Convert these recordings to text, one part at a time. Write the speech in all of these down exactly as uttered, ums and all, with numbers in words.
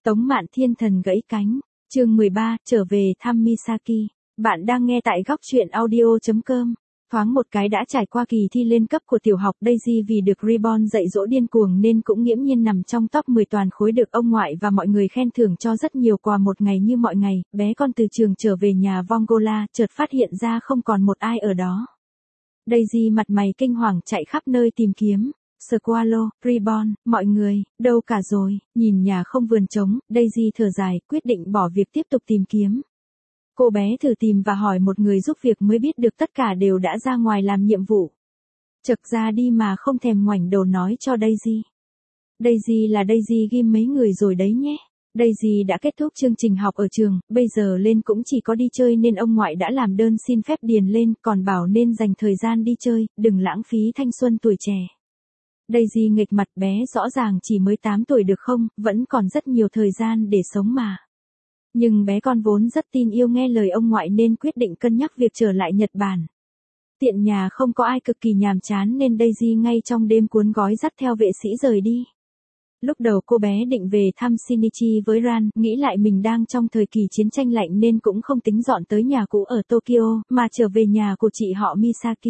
Tống Mạn Thiên Thần gãy cánh, chương mười ba, trở về thăm Misaki. Bạn đang nghe tại góc truyện audio chấm com. Thoáng một cái đã trải qua kỳ thi lên cấp của tiểu học, Daisy vì được Reborn dạy dỗ điên cuồng nên cũng nghiễm nhiên nằm trong top mười toàn khối, được ông ngoại và mọi người khen thưởng cho rất nhiều quà. Một ngày như mọi ngày, bé con từ trường trở về nhà Vongola, chợt phát hiện ra không còn một ai ở đó. Daisy mặt mày kinh hoàng chạy khắp nơi tìm kiếm. Squalo, Reborn, mọi người, đâu cả rồi? Nhìn nhà không vườn trống, Daisy thở dài, quyết định bỏ việc tiếp tục tìm kiếm. Cô bé thử tìm và hỏi một người giúp việc mới biết được tất cả đều đã ra ngoài làm nhiệm vụ. Chực ra đi mà không thèm ngoảnh đầu nói cho Daisy. Daisy là Daisy ghim mấy người rồi đấy nhé. Daisy đã kết thúc chương trình học ở trường, bây giờ lên cũng chỉ có đi chơi nên ông ngoại đã làm đơn xin phép điền lên, còn bảo nên dành thời gian đi chơi, đừng lãng phí thanh xuân tuổi trẻ. Daisy nghịch mặt, bé rõ ràng chỉ mới tám tuổi được không, vẫn còn rất nhiều thời gian để sống mà. Nhưng bé con vốn rất tin yêu nghe lời ông ngoại nên quyết định cân nhắc việc trở lại Nhật Bản. Tiện nhà không có ai, cực kỳ nhàm chán nên Daisy ngay trong đêm cuốn gói dắt theo vệ sĩ rời đi. Lúc đầu cô bé định về thăm Shinichi với Ran, nghĩ lại mình đang trong thời kỳ chiến tranh lạnh nên cũng không tính dọn tới nhà cũ ở Tokyo, mà trở về nhà của chị họ Misaki.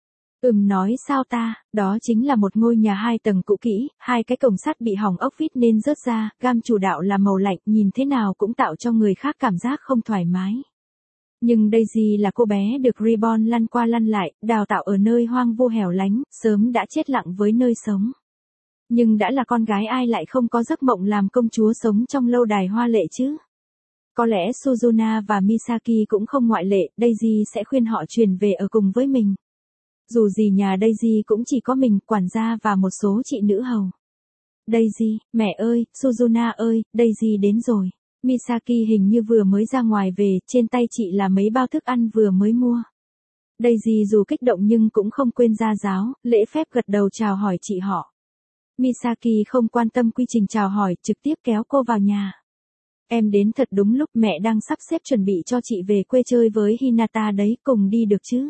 Ừm nói sao ta, đó chính là một ngôi nhà hai tầng cũ kỹ, hai cái cổng sắt bị hỏng ốc vít nên rớt ra, gam chủ đạo là màu lạnh, nhìn thế nào cũng tạo cho người khác cảm giác không thoải mái. Nhưng Daisy là cô bé được Reborn lăn qua lăn lại, đào tạo ở nơi hoang vu hẻo lánh, sớm đã chết lặng với nơi sống. Nhưng đã là con gái ai lại không có giấc mộng làm công chúa sống trong lâu đài hoa lệ chứ? Có lẽ Suzuna và Misaki cũng không ngoại lệ, Daisy sẽ khuyên họ chuyển về ở cùng với mình. Dù gì nhà Daisy cũng chỉ có mình, quản gia và một số chị nữ hầu. Daisy, mẹ ơi, Suzuna ơi, Daisy đến rồi. Misaki hình như vừa mới ra ngoài về, trên tay chị là mấy bao thức ăn vừa mới mua. Daisy dù kích động nhưng cũng không quên gia giáo, lễ phép gật đầu chào hỏi chị họ. Misaki không quan tâm quy trình chào hỏi, trực tiếp kéo cô vào nhà. Em đến thật đúng lúc, mẹ đang sắp xếp chuẩn bị cho chị về quê chơi với Hinata đấy, cùng đi được chứ?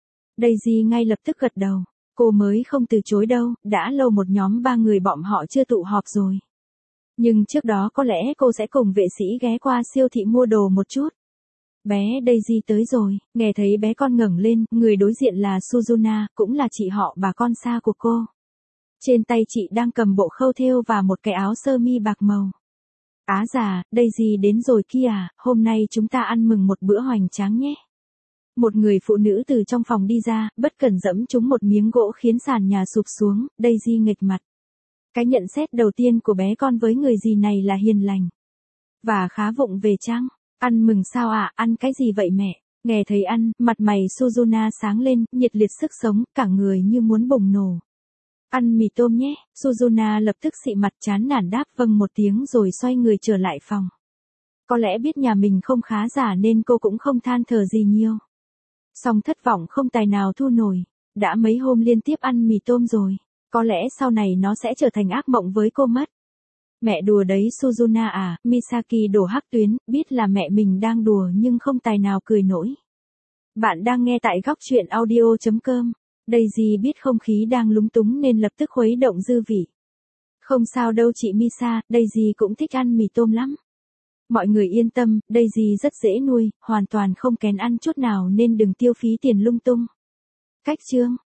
Daisy ngay lập tức gật đầu, cô mới không từ chối đâu, đã lâu một nhóm ba người bọn họ chưa tụ họp rồi. Nhưng trước đó có lẽ cô sẽ cùng vệ sĩ ghé qua siêu thị mua đồ một chút. Bé Daisy tới rồi, nghe thấy bé con ngẩng lên, người đối diện là Suzuna, cũng là chị họ bà con xa của cô. Trên tay chị đang cầm bộ khâu thêu và một cái áo sơ mi bạc màu. Á già, Daisy đến rồi kia à, hôm nay chúng ta ăn mừng một bữa hoành tráng nhé. Một người phụ nữ từ trong phòng đi ra, bất cẩn dẫm trúng một miếng gỗ khiến sàn nhà sụp xuống, Daisy nghịch mặt. Cái nhận xét đầu tiên của bé con với người dì này là hiền lành. Và khá vụng về chăng? Ăn mừng sao ạ, à? Ăn cái gì vậy mẹ? Nghe thấy ăn, mặt mày Suzuna sáng lên, nhiệt liệt sức sống, cả người như muốn bùng nổ. Ăn mì tôm nhé, Suzuna lập tức xị mặt chán nản đáp vâng một tiếng rồi xoay người trở lại phòng. Có lẽ biết nhà mình không khá giả nên cô cũng không than thở gì nhiều. Song thất vọng không tài nào thu nổi, đã mấy hôm liên tiếp ăn mì tôm rồi, có lẽ sau này nó sẽ trở thành ác mộng với cô mất. Mẹ đùa đấy Suzuna à, Misaki đổ hắc tuyến, biết là mẹ mình đang đùa nhưng không tài nào cười nổi. Bạn đang nghe tại góc truyện audio chấm com. Daisy biết không khí đang lúng túng nên lập tức khuấy động dư vị. Không sao đâu chị Misa, Daisy cũng thích ăn mì tôm lắm. Mọi người yên tâm, Daisy rất dễ nuôi, hoàn toàn không kén ăn chút nào nên đừng tiêu phí tiền lung tung. Cách chương